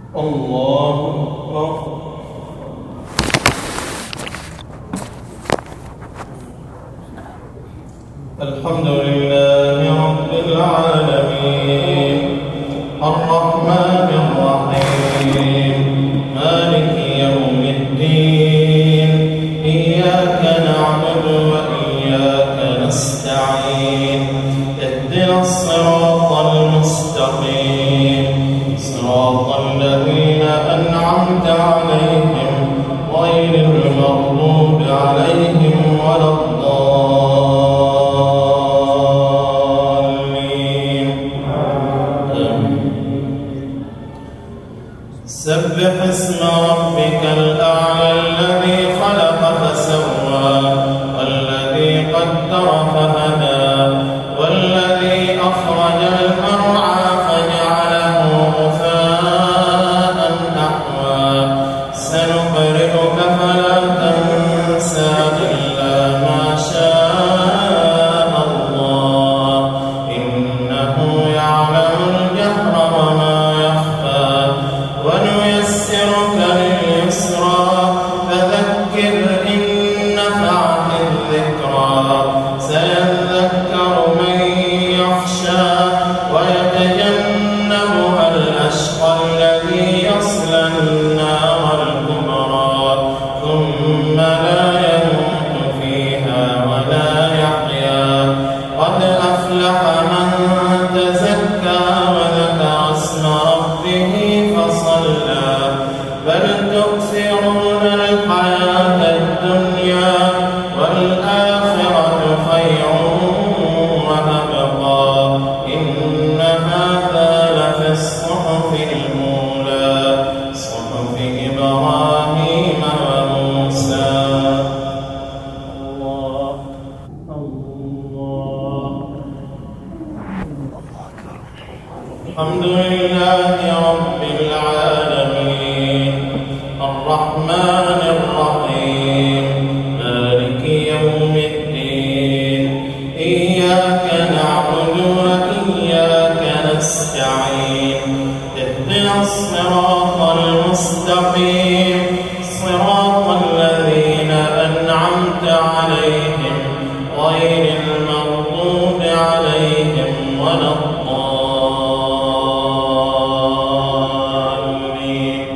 الله أكبر. الحمد لله رب العالمين الرحمن الرحيم مالك يوم الدين إياك نعبد وإياك نستعين اهدنا الصراط المستقيم صراط الذين أنعمت عليهم غير المغضوب عليهم ولا الضالين. سبح اسم ربك الأعلى الذي خلق فسوى والذي قدر فهدى والذي أخرج المرعى فجعله غثاء أحوى سنقرئك فلا تنسى إلا ما شاء الله إنه يعلم الجهر وما يخفى ونيسرك لليسرى فذكر إن نفعت الذكرى سيذكر من يخشى ويتجنبها الأشقى الذي يصلى النار الكبرى ثم لا يموت فيها ولا يحيا قد أفلح من تزكى وذكر اسم ربه فصلى بل تؤثرون الحياة الدنيا والآخرة خير وأبقى إن هذا لفي الصحف الأولى صحف إبراهيم وموسى. الله الله. الحمد لله رب العالمين الرحمن الرحيم مالك يوم الدين إياك نعبد وإياك نستعين اهدنا الصراط المستقيم صراط الذين أنعمت عليهم غير المغضوب عليهم ولا الضالين.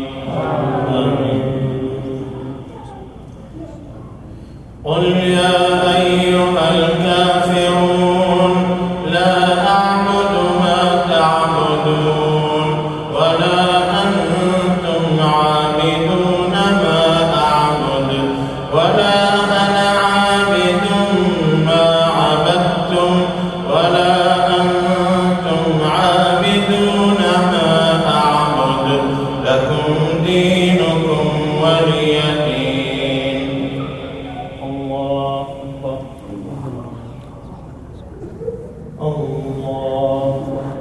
قل يا أيها الكافرون لا أعبد ما تعبدون ولا أنتم عابدون ما أعبد ولا أنا عابد ما عبدتم ولا أنتم عابدون ما أعبد لكم دينكم ولي دين. الله الله.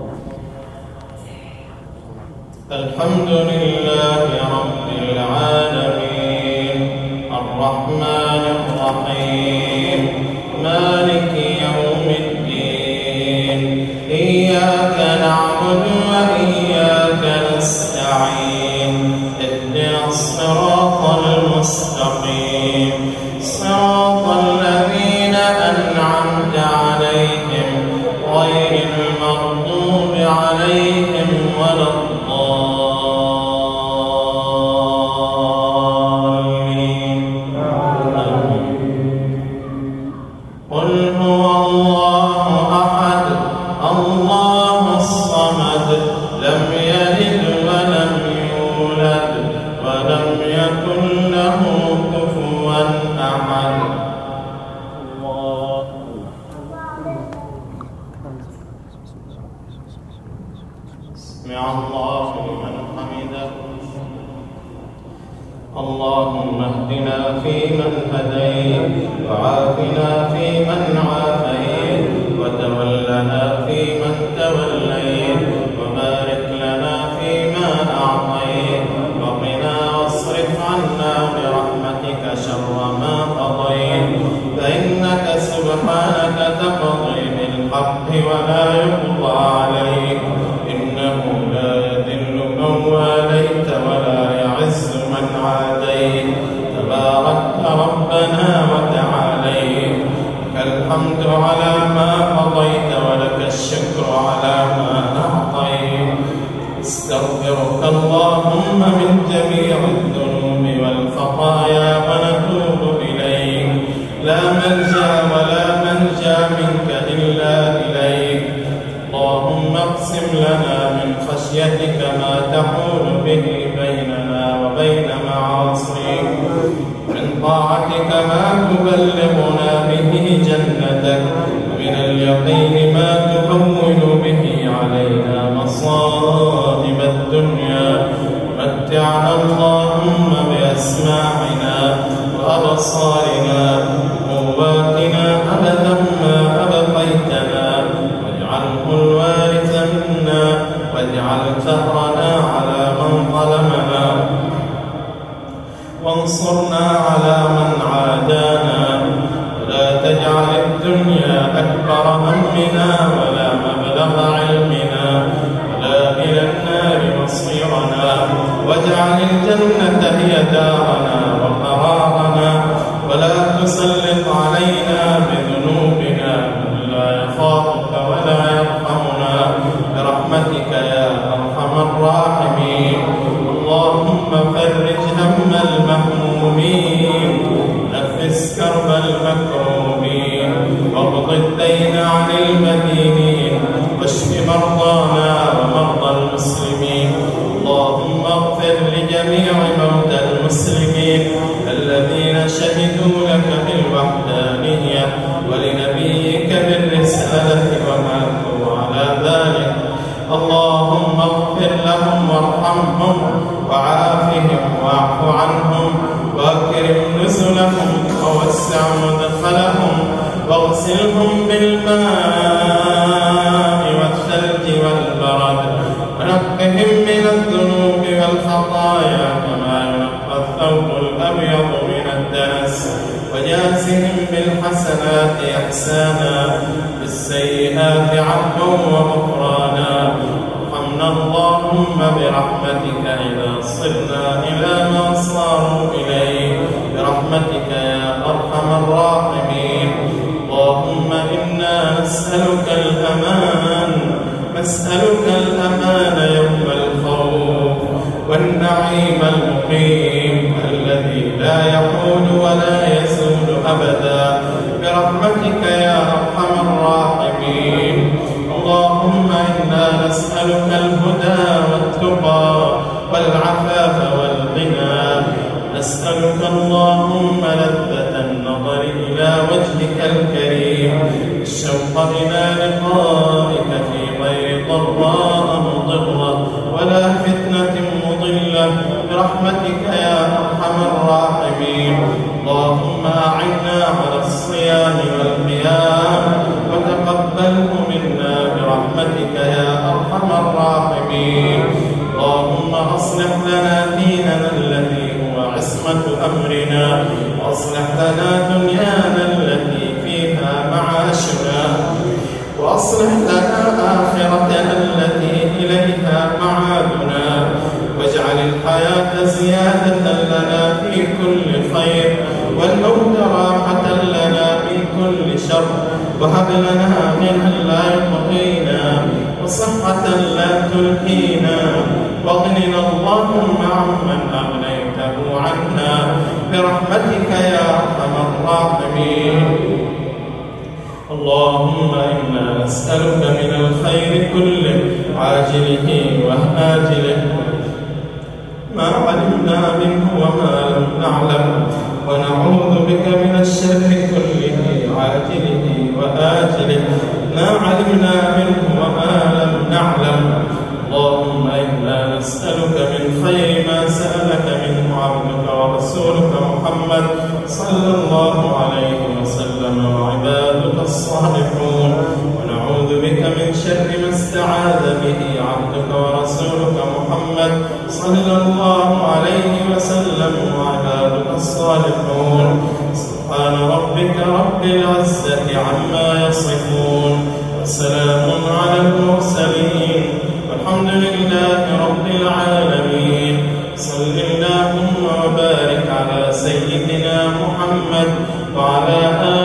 الحمد لله رب العالمين الرحمن الرحيم مالك يوم الدين إياك نعبد وإياك نستعين اهدنا الصراط المستقيم صراط الذين أنعمت عليهم غير المغضوب عليهم ولا الضالين. قل هو الله أحد الله الصمد لم يلد ولم يولد ولم يكن له كفوا أحد. الله. سمع الله لمن حمده. اللهم اهدنا فيمن هديت وعافنا فيمن عافيت وتولنا فيمن توليت وبارك لنا فيما أعطيت وقنا واصرف عنا برحمتك شر ما قضيت فإنك سبحانك تقضي بالحق ولا يقضى عليك إنه لا يذل من واليت نستغفرك اللهم من جميع الذنوب والخطايا ونتوب إليك، لا ملجأ ولا منجا منك إلا إليك. اللهم اقسم لنا من خشيتك ما تحول به بيننا وبين معاصيك، من طاعتك ما تبلغنا به جنتك، ومن اليقين ما تهون به علينا مصائب الدنيا. متعنا اللهم بأسماعنا وأبصارنا وقواتنا أبدا ما أبقيتنا، واجعله الوارث منا، واجعل ثأرنا على من ظلمنا، وانصرنا على من عادانا، ولا تجعل الدنيا أكبر همنا ولا مبلغ علمنا ولا إلى النار مصيرنا، واجعل الجنة هي دارنا وقرارنا، ولا تسلط علينا بذنوبنا من لا يخافك ولا يرحمنا، برحمتك يا أرحم الراحمين. اللهم فرج هم المهمومين، نفس كرب المكروبين، واقض الدين عن المدينين، واشف مرضانا ومرضى المسلمين. اللهم اغفر لجميع موتى المسلمين الذين شهدوا لك بالوحدانية ولنبيك بالرسالة وماتوا على ذلك. اللهم اغفر لهم وارحمهم وعافهم واعف عنهم واكرم نزلهم ووسع مدخلهم واغسلهم بالماء والثلج والبرد، ونقهم من الذنوب والخطايا كما ينقى الثوب الأبيض من الدنس، وجازهم بالحسنات إحسانا بالسيئات عفوا وغفرانا. ارحمنا اللهم برحمتك إذا صرنا إلى ما صاروا إليه، برحمتك يا أرحم الراحمين. اللهم إنا نسألك الأمان يوم الخوف، والنعيم المقيم الذي لا يحول ولا يزول أبدا، برحمتك يا أرحم الراحمين. اللهم إنا نسألك الهدى والتقى والعفاف والغنى، نسألك اللهم لذة النظر إلى وجهك الكريم، الشوق إلى لقائك في غير ضراء مضرة ولا فتنة مضلة، برحمتك يا أرحم الراحمين. اللهم أعنا على الصيام والقيام وتقبله منا برحمتك يا أرحم الراحمين. اللهم أصلح لنا ديننا الذي هو عصمة أمرنا، وأصلح لنا دنيانا التي فيها معاشنا، وأصلح لنا آخرتنا التي إليها معادنا، واجعل الحياة زيادة لنا في كل خير، والموت راحة لنا من كل شر، وهب لنا غنى لا يطغينا وصحة لا تلهينا، واغننا اللهم عمن أغنيته عنا برحمتك يا أرحم الراحمين. اللهم إنا نسألك من الخير كله عاجله وآجله ما علمنا منه وما لم نعلم، ونعوذ بك من الشر كله عاجله وآجله ما علمنا منه وما لم نعلم. اللهم إنا نسألك من خير ما سألك منه عبدك ورسولك محمد صلى الله عليه وسلم وعبادك الصالحون، ونعوذ بك من شر ما استعاذ به عبدك ورسولك محمد صلى الله عليه وسلم وعبادك الصالحون. سبحان ربك رب العزة عما يصفون، وسلام على المرسلين، والحمد لله رب العالمين. صل اللهم وبارك على سيدنا محمد وعلى آله